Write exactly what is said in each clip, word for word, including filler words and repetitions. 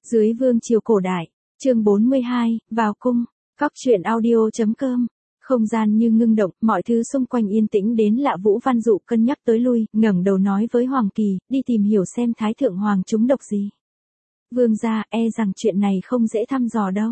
Dưới vương triều cổ đại, chương bốn mươi hai, vào cung, Cóc truyện audio chấm com. Không gian như ngưng động, mọi thứ xung quanh yên tĩnh đến lạ. Vũ Văn Dụ cân nhắc tới lui, ngẩng đầu nói với Hoàng Kỳ, đi tìm hiểu xem Thái Thượng Hoàng trúng độc gì. Vương gia, e rằng chuyện này không dễ thăm dò đâu.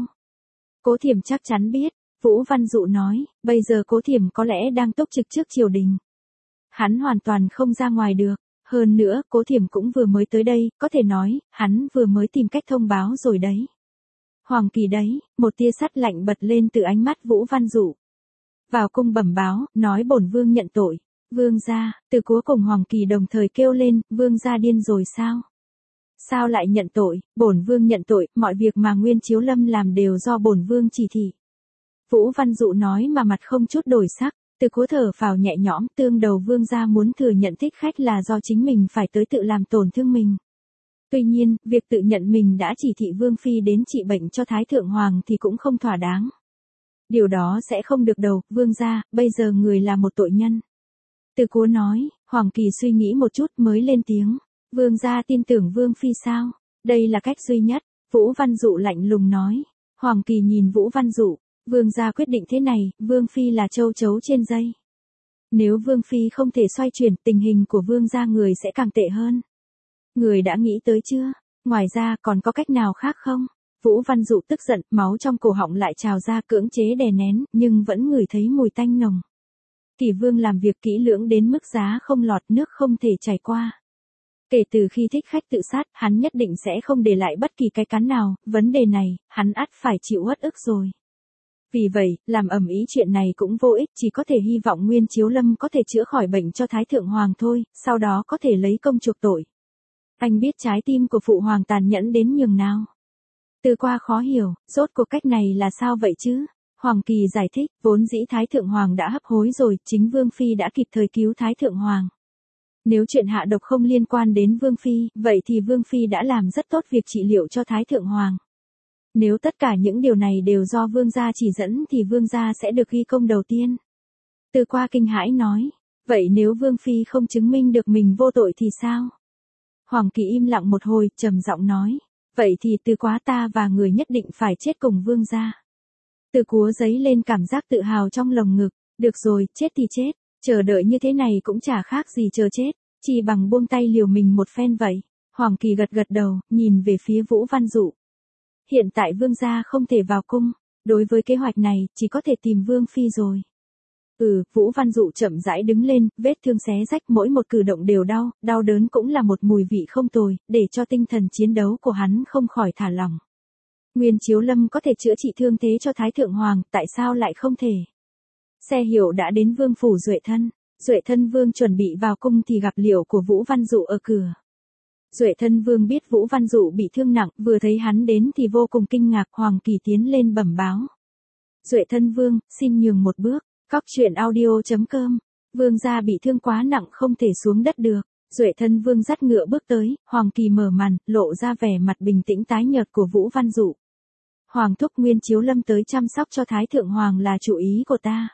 Cố Thiểm chắc chắn biết, Vũ Văn Dụ nói, bây giờ Cố Thiểm có lẽ đang túc trực trước triều đình. Hắn hoàn toàn không ra ngoài được. Hơn nữa, Cố Thiểm cũng vừa mới tới đây, có thể nói, hắn vừa mới tìm cách thông báo rồi đấy. Hoàng Kỳ đấy, một tia sắt lạnh bật lên từ ánh mắt Vũ Văn Dụ. Vào cung bẩm báo, nói bổn vương nhận tội. Vương gia, từ cuối cùng Hoàng Kỳ đồng thời kêu lên, vương gia điên rồi sao? Sao lại nhận tội? Bổn vương nhận tội, mọi việc mà Nguyên Chiếu Lâm làm đều do bổn vương chỉ thị. Vũ Văn Dụ nói mà mặt không chút đổi sắc. Từ cố thở phào nhẹ nhõm, tương đầu vương gia muốn thừa nhận thích khách là do chính mình phải tới tự làm tổn thương mình. Tuy nhiên, việc tự nhận mình đã chỉ thị vương phi đến trị bệnh cho Thái Thượng Hoàng thì cũng không thỏa đáng. Điều đó sẽ không được đâu, vương gia, bây giờ người là một tội nhân. Từ cố nói, Hoàng Kỳ suy nghĩ một chút mới lên tiếng. Vương gia tin tưởng vương phi sao? Đây là cách duy nhất, Vũ Văn Dụ lạnh lùng nói. Hoàng Kỳ nhìn Vũ Văn Dụ. Vương gia quyết định thế này, vương phi là châu chấu trên dây. Nếu vương phi không thể xoay chuyển, tình hình của vương gia người sẽ càng tệ hơn. Người đã nghĩ tới chưa? Ngoài ra còn có cách nào khác không? Vũ Văn Dụ tức giận, máu trong cổ họng lại trào ra, cưỡng chế đè nén, nhưng vẫn ngửi thấy mùi tanh nồng. Kỳ vương làm việc kỹ lưỡng đến mức giá không lọt nước không thể chảy qua. Kể từ khi thích khách tự sát, hắn nhất định sẽ không để lại bất kỳ cái cắn nào, vấn đề này, hắn ắt phải chịu uất ức rồi. Vì vậy, làm ầm ĩ chuyện này cũng vô ích, chỉ có thể hy vọng Nguyên Chiếu Lâm có thể chữa khỏi bệnh cho Thái Thượng Hoàng thôi, sau đó có thể lấy công chuộc tội. Anh biết trái tim của Phụ Hoàng tàn nhẫn đến nhường nào. Từ qua khó hiểu, rốt cuộc cách này là sao vậy chứ? Hoàng Kỳ giải thích, vốn dĩ Thái Thượng Hoàng đã hấp hối rồi, chính Vương Phi đã kịp thời cứu Thái Thượng Hoàng. Nếu chuyện hạ độc không liên quan đến Vương Phi, vậy thì Vương Phi đã làm rất tốt việc trị liệu cho Thái Thượng Hoàng. Nếu tất cả những điều này đều do vương gia chỉ dẫn thì vương gia sẽ được ghi công đầu tiên. Từ qua kinh hãi nói, vậy nếu vương phi không chứng minh được mình vô tội thì sao? Hoàng Kỳ im lặng một hồi, trầm giọng nói, vậy thì từ quá ta và người nhất định phải chết cùng vương gia. Từ cúa giấy lên cảm giác tự hào trong lồng ngực, được rồi, chết thì chết, chờ đợi như thế này cũng chả khác gì chờ chết, chỉ bằng buông tay liều mình một phen vậy. Hoàng Kỳ gật gật đầu, nhìn về phía Vũ Văn Dụ. Hiện tại vương gia không thể vào cung, đối với kế hoạch này, chỉ có thể tìm vương phi rồi. Ừ, Vũ Văn Dụ chậm rãi đứng lên, vết thương xé rách mỗi một cử động đều đau, đau đớn cũng là một mùi vị không tồi, để cho tinh thần chiến đấu của hắn không khỏi thả lỏng. Nguyên Chiếu Lâm có thể chữa trị thương thế cho Thái Thượng Hoàng, tại sao lại không thể? Xe hiệu đã đến vương phủ Duệ Thân, Duệ Thân vương chuẩn bị vào cung thì gặp Liệu của Vũ Văn Dụ ở cửa. Duệ Thân vương biết Vũ Văn Dụ bị thương nặng, vừa thấy hắn đến thì vô cùng kinh ngạc. Hoàng Kỳ tiến lên bẩm báo. Duệ Thân vương, xin nhường một bước. Cóc truyện audio chấm com. Vương gia bị thương quá nặng không thể xuống đất được. Duệ Thân vương dắt ngựa bước tới, Hoàng Kỳ mở màn, lộ ra vẻ mặt bình tĩnh tái nhợt của Vũ Văn Dụ. Hoàng thúc Nguyên Chiếu Lâm tới chăm sóc cho Thái Thượng Hoàng là chủ ý của ta.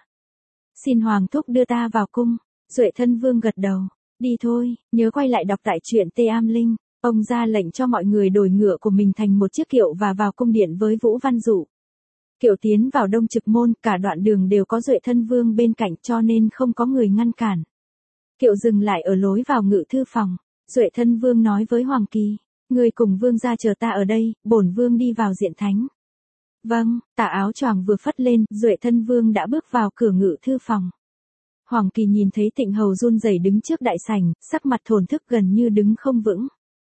Xin Hoàng thúc đưa ta vào cung. Duệ Thân vương gật đầu. Đi thôi, nhớ quay lại đọc tại truyện Tê Am Linh. Ông ra lệnh cho mọi người đổi ngựa của mình thành một chiếc kiệu và vào cung điện với Vũ Văn Dụ. Kiệu tiến vào Đông Trực môn, cả đoạn đường đều có Duệ Thân vương bên cạnh cho nên không có người ngăn cản. Kiệu dừng lại ở lối vào ngự thư phòng. Duệ Thân vương nói với Hoàng Kỳ, người cùng vương gia chờ ta ở đây, bổn vương đi vào diện thánh. Vâng, tà áo choàng vừa phất lên, Duệ Thân vương đã bước vào cửa ngự thư phòng. Hoàng Kỳ nhìn thấy Tịnh Hầu run rẩy đứng trước đại sảnh, sắc mặt thổn thức gần như đứng không vững.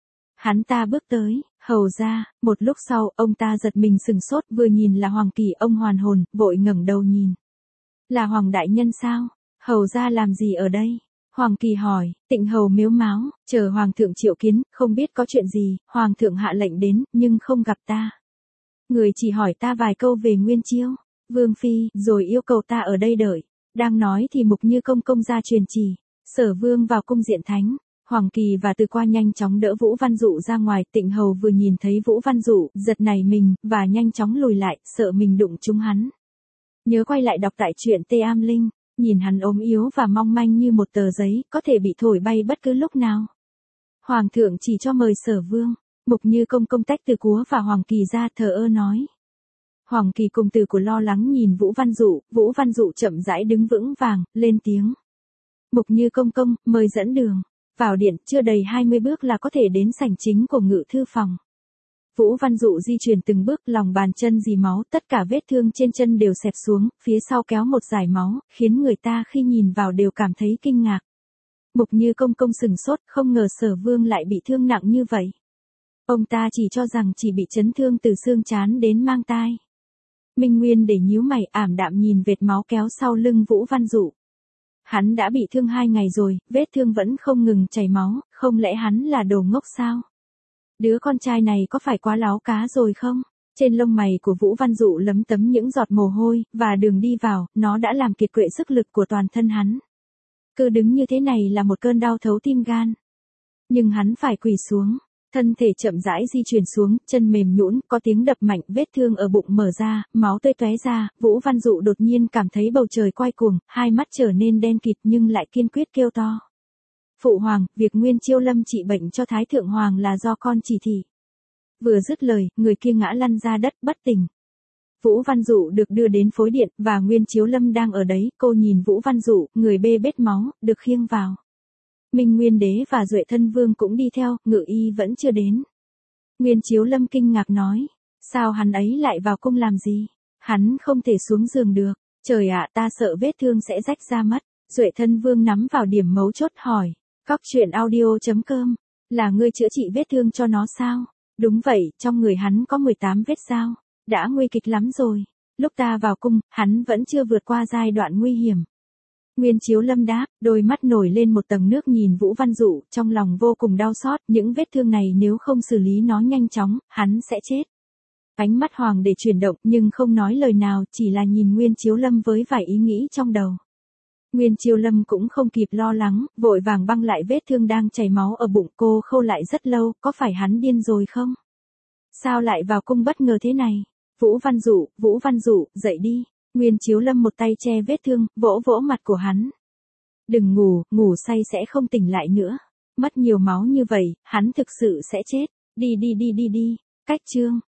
Hắn ta bước tới, hầu ra, một lúc sau, ông ta giật mình sừng sốt, vừa nhìn là Hoàng Kỳ, ông hoàn hồn, vội ngẩng đầu nhìn. Là Hoàng đại nhân sao? Hầu ra làm gì ở đây? Hoàng Kỳ hỏi. Tịnh Hầu mếu máo, chờ Hoàng thượng triệu kiến, không biết có chuyện gì, Hoàng thượng hạ lệnh đến, nhưng không gặp ta. Người chỉ hỏi ta vài câu về Nguyên Chiêu, Vương phi, rồi yêu cầu ta ở đây đợi. Đang nói thì Mục Như công công ra truyền chỉ, Sở vương vào cung diện thánh. Hoàng Kỳ và Từ qua nhanh chóng đỡ Vũ Văn Dụ ra ngoài. Tịnh Hầu vừa nhìn thấy Vũ Văn Dụ, giật nảy mình, và nhanh chóng lùi lại, sợ mình đụng trúng hắn. Nhớ quay lại đọc tại truyện Tê Am Linh, nhìn hắn ốm yếu và mong manh như một tờ giấy, có thể bị thổi bay bất cứ lúc nào. Hoàng thượng chỉ cho mời Sở vương. Mục Như Công công tách Từ Cúa và Hoàng Kỳ ra thờ ơ nói. Hoàng Kỳ cùng Từ Của lo lắng nhìn Vũ Văn Dụ, Vũ Văn Dụ chậm rãi đứng vững vàng, lên tiếng. Mục Như Công công, mời dẫn đường. Vào điện, chưa đầy hai mươi bước là có thể đến sảnh chính của ngự thư phòng. Vũ Văn Dụ di chuyển từng bước, lòng bàn chân dì máu, tất cả vết thương trên chân đều xẹp xuống, phía sau kéo một dải máu, khiến người ta khi nhìn vào đều cảm thấy kinh ngạc. Mục Như Công công sừng sốt, không ngờ Sở Vương lại bị thương nặng như vậy. Ông ta chỉ cho rằng chỉ bị chấn thương từ xương trán đến mang tai. Minh Nguyên để nhíu mày, ảm đạm nhìn vệt máu kéo sau lưng Vũ Văn Dụ. Hắn đã bị thương hai ngày rồi, vết thương vẫn không ngừng chảy máu, không lẽ hắn là đồ ngốc sao? Đứa con trai này có phải quá láo cá rồi không? Trên lông mày của Vũ Văn Dụ lấm tấm những giọt mồ hôi, và đường đi vào, nó đã làm kiệt quệ sức lực của toàn thân hắn. Cứ đứng như thế này là một cơn đau thấu tim gan. Nhưng hắn phải quỳ xuống, thân thể chậm rãi di chuyển xuống, chân mềm nhũn, có tiếng đập mạnh, vết thương ở bụng mở ra, máu tươi tóe ra, Vũ Văn Dụ đột nhiên cảm thấy bầu trời quay cuồng, hai mắt trở nên đen kịt nhưng lại kiên quyết kêu to. Phụ hoàng, việc Nguyên Chiêu Lâm trị bệnh cho Thái Thượng Hoàng là do con chỉ thị. Vừa dứt lời, người kia ngã lăn ra đất bất tỉnh. Vũ Văn Dụ được đưa đến phối điện, và Nguyên Chiếu Lâm đang ở đấy, cô nhìn Vũ Văn Dụ, người bê bết máu, được khiêng vào. Minh Nguyên Đế và Duệ Thân Vương cũng đi theo, ngự y vẫn chưa đến. Nguyên Chiếu Lâm kinh ngạc nói, sao hắn ấy lại vào cung làm gì? Hắn không thể xuống giường được, trời ạ, ta sợ vết thương sẽ rách ra mất. Duệ Thân Vương nắm vào điểm mấu chốt hỏi, Cóc truyện audio chấm com, là ngươi chữa trị vết thương cho nó sao? Đúng vậy, trong người hắn có mười tám vết dao, đã nguy kịch lắm rồi. Lúc ta vào cung, hắn vẫn chưa vượt qua giai đoạn nguy hiểm. Nguyên Chiếu Lâm đáp, đôi mắt nổi lên một tầng nước nhìn Vũ Văn Dụ, trong lòng vô cùng đau xót, những vết thương này nếu không xử lý nó nhanh chóng, hắn sẽ chết. Ánh mắt hoàng để chuyển động nhưng không nói lời nào, chỉ là nhìn Nguyên Chiếu Lâm với vài ý nghĩ trong đầu. Nguyên Chiêu Lâm cũng không kịp lo lắng, vội vàng băng lại vết thương đang chảy máu ở bụng, cô khâu lại rất lâu, có phải hắn điên rồi không? Sao lại vào cung bất ngờ thế này? Vũ Văn Dụ, Vũ Văn Dụ, dậy đi. Nguyên Chiếu Lâm một tay che vết thương, vỗ vỗ mặt của hắn. Đừng ngủ, ngủ say sẽ không tỉnh lại nữa. Mất nhiều máu như vậy, hắn thực sự sẽ chết. Đi đi đi đi đi. Cách chương.